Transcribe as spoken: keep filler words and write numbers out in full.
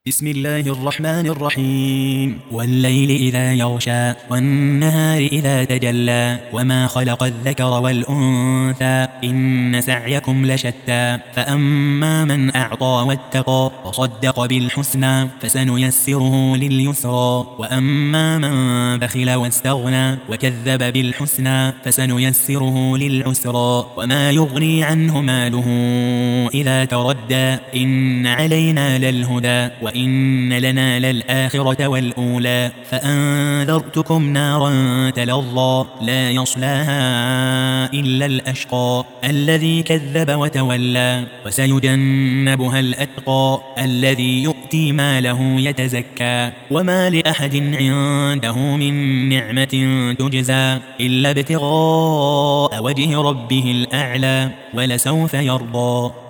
بسم الله الرحمن الرحيم والليل إذا يغشى والنهار إذا تجلى وما خلق الذكر والأنثى إن سعيكم لشتى فأما من أعطى واتقى وصدق بالحسنى فسنيسره لليسرى وأما من بخل واستغنى وكذب بالحسنى فسنيسره للعسرى وما يغني عنه ماله إذا تردى إن علينا للهدى وإن لنا للآخرة والأولى فأنذرتكم نارا تلظى لا يصلاها إلا الأشقى الذي كذب وتولى وسيجنبها الأتقى الذي يؤتي ماله يتزكى وما لأحد عنده من نعمة تجزى إلا ابتغاء وجه ربه الأعلى ولسوف يرضى.